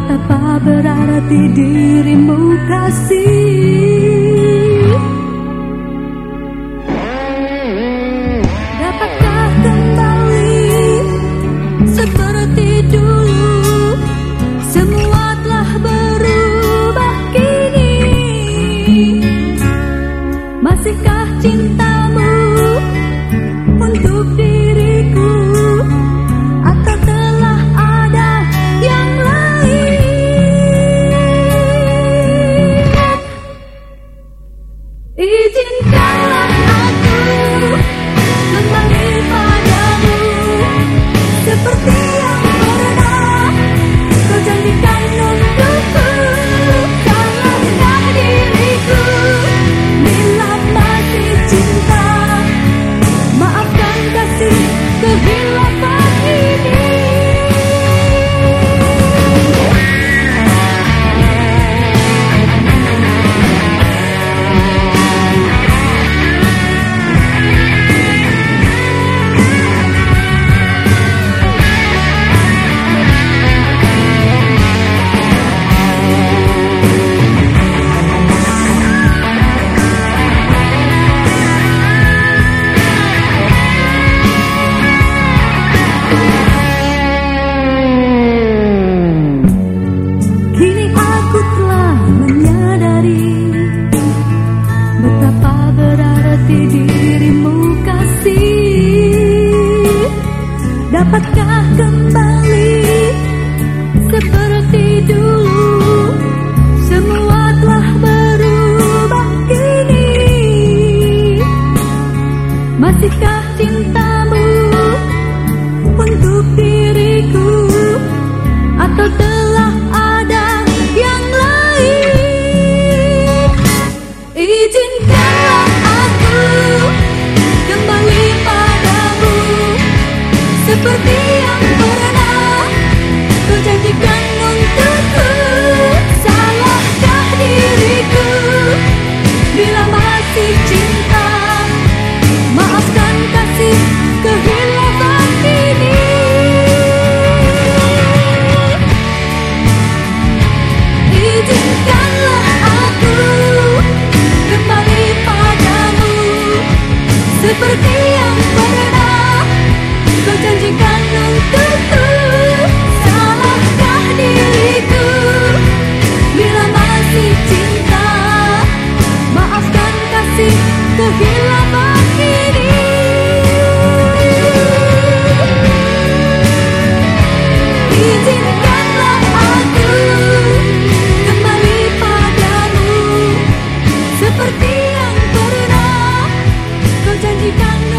Betapa berarti dirimu kasih. Dapatkah kembali seperti dulu? Semua telah berubah kini. Masihkah cintamu untuk diriku, atau telah ada yang lain? Izinkanlah aku kembali padamu seperti yang pernah kau janjikan untukku. Salahkah diriku bila masih cinta? Maafkan kasih kehilafan ini. Kini aku telah menyadari betapa berarti dirimu kasih. Dapatkah kembali seperti dulu? Semua telah berubah kini. Masihkah cintamu untuk diriku, atau telah ada yang lain? Izinkanlah aku kembali padamu seperti yang pernah kau janjikan untukku. Salahkah diriku bila masih cinta? Maafkan kasih kehilafan ini. Izinkanlah aku kembali padamu seperti yang pernah kau janjikan untukku. Salahkah diriku bila masih cinta? Maafkan kasih kehilafan ini. Izinkanlah aku kembali padamu seperti yang pernah kau janjikan